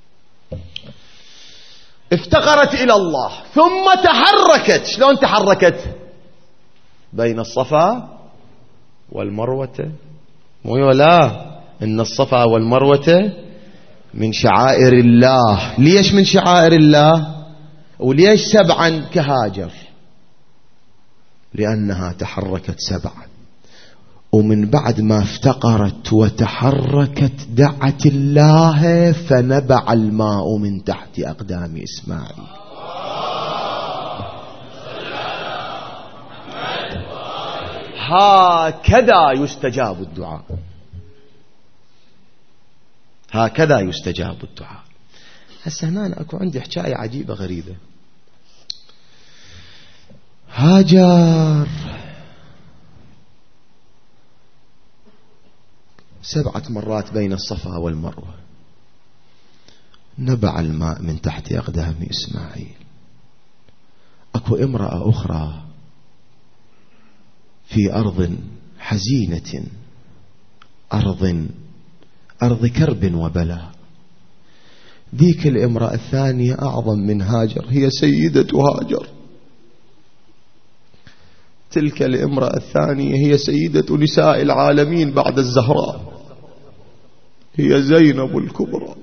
افتقرت إلى الله ثم تحركت. شلون تحركت؟ بين الصفا والمروة. ولا إن الصفا والمروة من شعائر الله. ليش من شعائر الله؟ وليش 7 كهاجر؟ لأنها تحركت 7، ومن بعد ما افتقرت وتحركت دعت الله فنبع الماء من تحت أقدام إسماعيل. هكذا يستجاب الدعاء، هكذا يستجاب الدعاء. هسه هنا أكو عندي حكاية عجيبة غريبة. هاجر 7 مرات بين الصفا والمروة، نبع الماء من تحت أقدام إسماعيل. أكو امرأة أخرى في أرض حزينة، أرض كرب وبلاء. ذيك الامرأة الثانية أعظم من هاجر، هي سيدة هاجر. تلك الامرأة الثانية هي سيدة نساء العالمين بعد الزهراء، هي زينب الكبرى،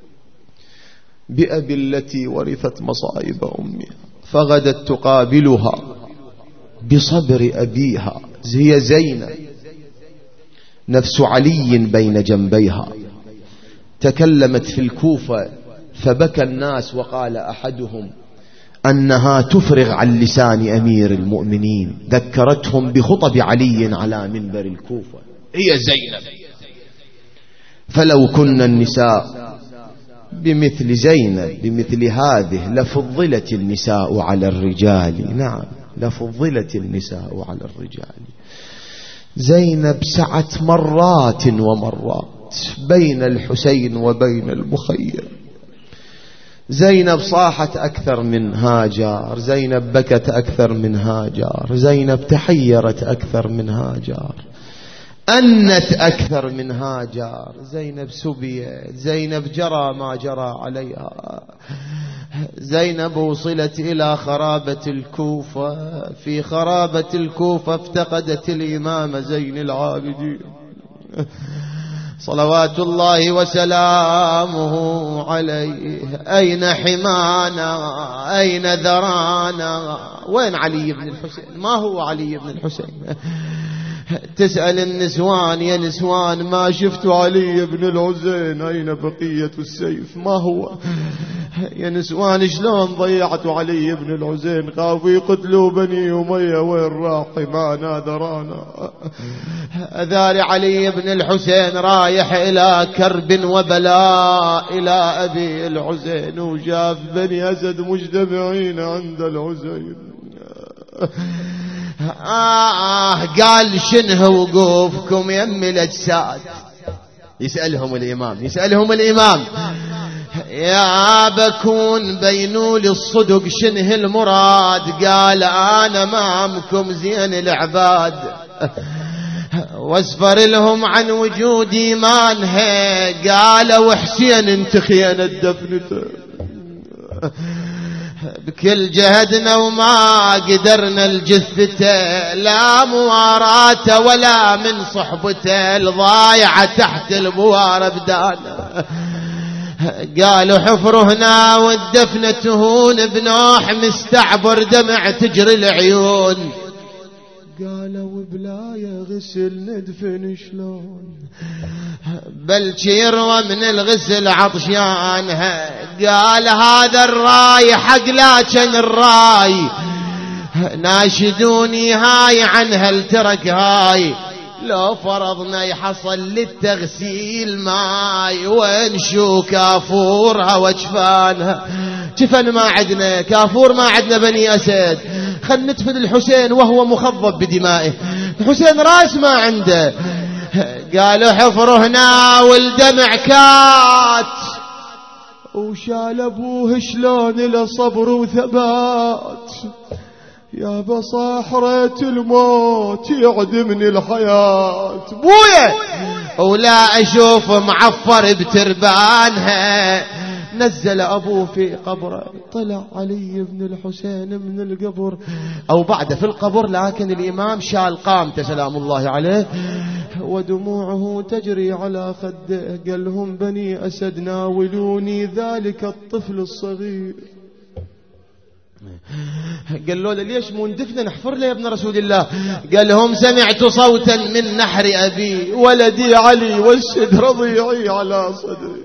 بأبي التي ورثت مصائب أمها، فغدت تقابلها بصبر أبيها. هي زينب نفس علي بين جنبيها. تكلمت في الكوفة فبكى الناس، وقال أحدهم أنها تفرغ عن لسان أمير المؤمنين، ذكرتهم بخطب علي على منبر الكوفة. هي زينب. فلو كنا النساء بمثل زينب بمثل هذه لفضلت النساء على الرجال. نعم، لفضلت النساء على الرجال. زينب سعت مرات ومرات بين الحسين وبين المخير. زينب صاحت أكثر من هاجر، زينب بكت أكثر من هاجر، زينب تحيرت أكثر من هاجر، أنت أكثر من هاجر. زينب سبيت، زينب جرى ما جرى عليها. زينب وصلت إلى خرابة الكوفة. في خرابة الكوفة افتقدت الإمام زين العابدين صلوات الله وسلامه عليه. أين حمانا؟ أين ذرانا؟ وين علي بن الحسين؟ ما هو علي بن الحسين؟ تسأل النسوان، يا نسوان ما شفت علي بن الحسين، أين بقية السيف؟ ما هو؟ يا نسوان شلون ضيعتوا علي بن الحسين؟ خافوا يقتلوا بني أمية، وين راح حمانا ذرانا؟ أذار علي بن الحسين رايح إلى كرب وبلاء إلى أبي الحسين، وشاف بني أسد مجتمعين عند الحسين. قال شنو وقوفكم يم الأجساد؟ يسألهم الإمام يا بكون بينوا لي الصدق شنه المراد؟ قال أنا مامكم زين العباد، واسفر لهم عن وجود إيمانها. قال وحسين انت خيانة دفنته، بكل جهدنا وما قدرنا الجثته، لا مواراته ولا من صحبته، الضايعة تحت البوار بدانا. قالوا حفر هنا والدفنة تهون بنوح مستعبر دمع تجري العيون. قالوا بلايا غسل ندفن شلون بل يروى من الغسل عطشانها. قال هذا الراي حق لكن الراي ناشدوني هاي عنها الترك هاي. لو فرضنا يحصل للتغسيل ماي وين شو كافورها وجفانها. جفن ما عدنا، كافور ما عدنا بني أسد. خل ندفن الحسين وهو مخضب بدمائه، الحسين راس ما عنده. قالوا حفر هنا والدمع كات وشال أبوه شلون لصبر وثبات. يا بصاحرة الموت يعدمني الحياة بويا ولا أشوف معفر بتربانها. نزل أبوه في قبره، طلع علي بن الحسين من القبر أو بعد في القبر، لكن الإمام شال قامته سلام الله عليه ودموعه تجري على خده. قال لهم بني أسد ناولوني ذلك الطفل الصغير. قال له ليش مو ندفن نحفر له يا ابن رسول الله؟ قال لهم سمعت صوتا من نحر أبي ولدي علي والشد رضيعي على صدري.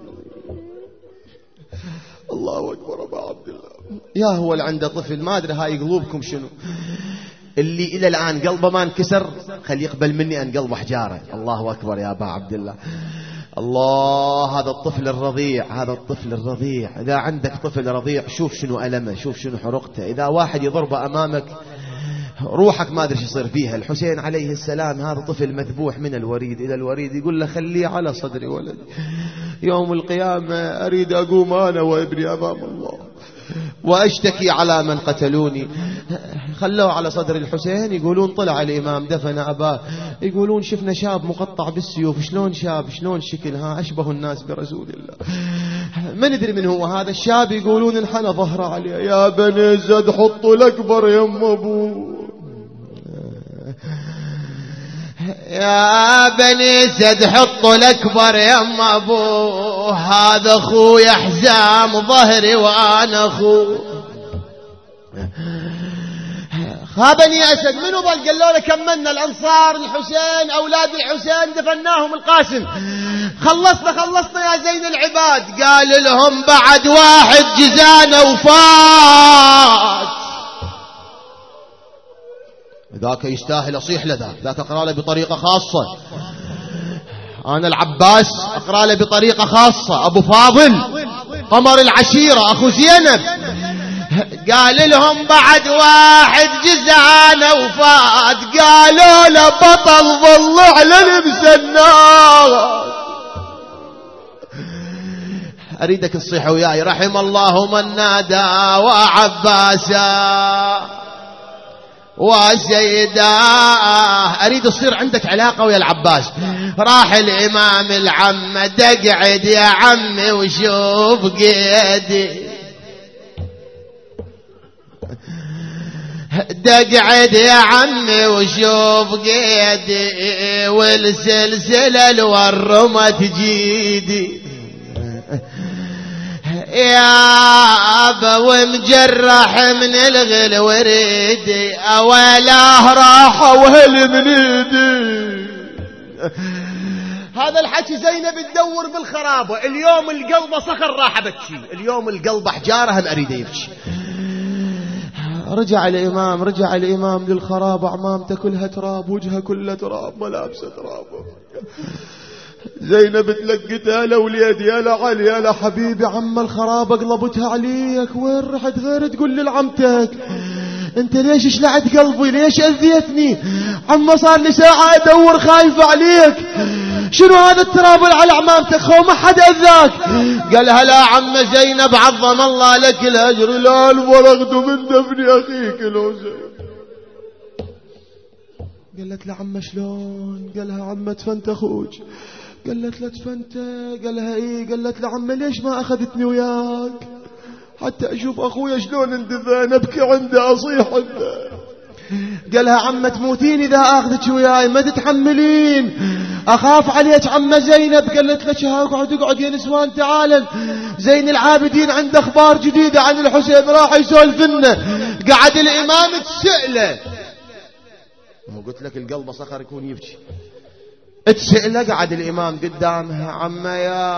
الله أكبر أبا عبد الله. يا هو اللي عنده طفل ما أدري هاي قلوبكم شنو، اللي إلى الآن قلبه ما انكسر خلي يقبل مني أن قلبه حجارة. الله أكبر يا أبا عبد الله. الله هذا الطفل الرضيع، هذا الطفل الرضيع. إذا عندك طفل رضيع شوف شنو ألمه، شوف شنو حرقته. إذا واحد يضربه أمامك روحك ما أدري شو يصير فيها. الحسين عليه السلام هذا طفل مذبوح من الوريد إلى الوريد، يقول له خليه على صدري ولدي، يوم القيامة أريد أقوم أنا وابني أمام الله وأشتكي على من قتلوني. خلوه على صدر الحسين. يقولون طلع الإمام دفن أباه، يقولون شفنا شاب مقطع بالسيوف. شلون شاب، شلون شكل، أشبه الناس برسول الله. ما ندري من هو هذا الشاب. يقولون انحنى ظهره عليه. يا بني زد حطوا الأكبر يم أبوه، يا بني زد حطوا الأكبر يم أبوه. هذا أخوي حزام ظهري وأنا أخوه. بني أسد منو ظل؟ قالوا له كملنا الأنصار الحسين أولاد الحسين دفناهم القاسم. خلصنا يا زين العباد. قال لهم بعد واحد جزانا وفات. ذاك يستاهل أصيح له، ذاك أقرأ له بطريقة خاصة. أنا العباس أقرأ له بطريقة خاصة. أبو فاضل قمر العشيرة أخو زينب. قال لهم بعد واحد جزانا وفات. قالوا له بطل ظل على المسنات. أريدك تصيح وياي رحم الله من نادى وعباسا وسيدا. أريد تصير عندك علاقة ويا العباس. راح الإمام العم دقعد يا عمي وشوف قيدي، دقعد يا عمي وشوف قيدي والسلسلة الورمة تجيدي. يا أبا ومجرح من الغل وريدي أولاه راح وهل من ايدي. هذا الحكي زينب تدور بالخرابة. اليوم القلب صخر راح بكي، اليوم القلب حجارة هم أريد يبكي. رجع الإمام للخرابة. عمامته كلها تراب، وجهها كلها تراب، ملابسه تراب. زينب تلقتها لوليدي يا لعلي يا لحبيبي عم الخرابة قلبتها عليك. وين رحت غير تقول لعمتك انت ليش شلعت قلبي، ليش اذيتني؟ عم صار لي ساعة ادور خايف عليك. شنو هذا التراب على عمامتك خو ما حد اذاك؟ قالها لا عم زينب عظم الله لك الاجر، لا الورغد من دفن اخيك الحسين. قالت له عم شلون؟ قالها عم دفنت اخوك. قالت له دفنت؟ قالها ايه. قالت له عم ليش ما اخذتني وياك حتى اشوف اخويا شلون اندفن، ابكي عنده اصيح عنده. قالها عمة تموتين إذا أخذك وياي، ما تتحملين، أخاف عليك عمة زينب. قالت لك اقعد يا نسوان تعالن، زين العابدين عنده أخبار جديدة عن الحسين راح يسولف لنا. قعد الإمام تسأله، قلت لك القلب صخر يكون يبكي، تسأله قعد الإمام قدامها، عمة يا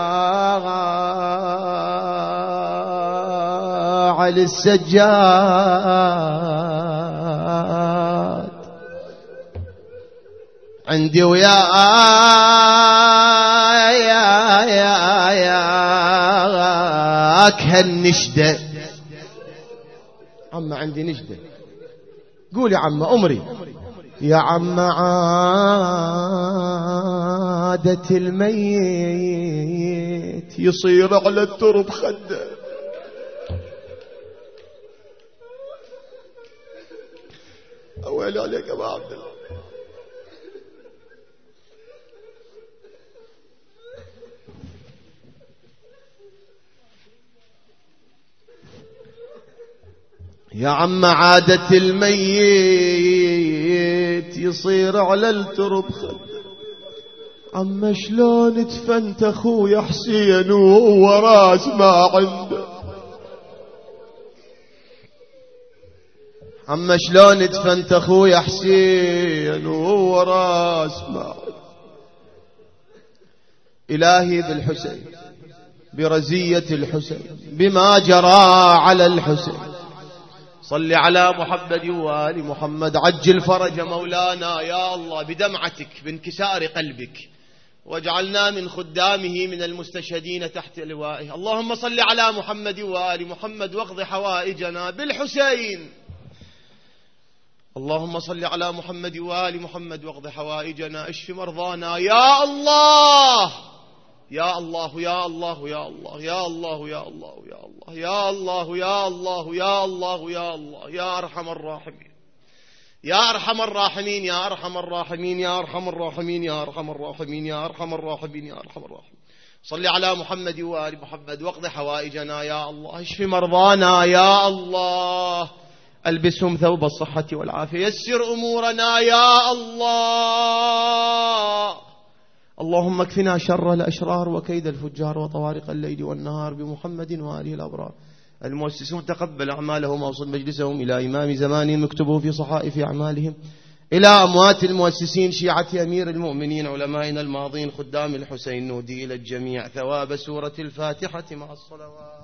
علي السجاد، عندي وياك هالنشدة. عمة عندي نشدة. قول يا عمة أمري. يا عم عادة الميت يصير على الترب خده، أويلي عليك يا أبا عبد الله. يا عم عادة الميت يصير على الترب خد، عم شلون تفنت اخويا حسين وهو راس ما عنده، عم شلون تفنت اخويا حسين وهو راس ما عنده. إلهي بالحسين، برزية الحسين، بما جرى على الحسين، صل على محمد وآل محمد، عجل فرج مولانا يا الله بدمعتك بانكسار قلبك، واجعلنا من خدامه من المستشهدين تحت لوائه. اللهم صل على محمد وآل محمد واقض حوائجنا بالحسين. اللهم صل على محمد وآل محمد واقض حوائجنا، اشف مرضانا يا الله يا الله يا الله يا الله يا الله يا الله يا الله يا الله يا الله يا الله يا الله يا أرحم الراحمين يا أرحم الراحمين يا أرحم الراحمين يا أرحم الراحمين يا أرحم الراحمين يا أرحم الراحمين يا أرحم الراحمين. صل على محمد وآل محمد واقض حوائجنا يا الله، اشف مرضانا يا الله، ألبسهم ثوب الصحة والعافية، يسر أمورنا يا الله. اللهم اكفنا شر الأشرار وكيد الفجار وطوارق الليل والنهار بمحمد وآله الأبرار. المؤسسون تقبل أعمالهم وأوصل مجلسهم إلى إمام زمانهم اكتبوا في صحائف أعمالهم. إلى أموات المؤسسين شيعة أمير المؤمنين علمائنا الماضين خدام الحسين، نودي إلى الجميع ثواب سورة الفاتحة مع الصلوات.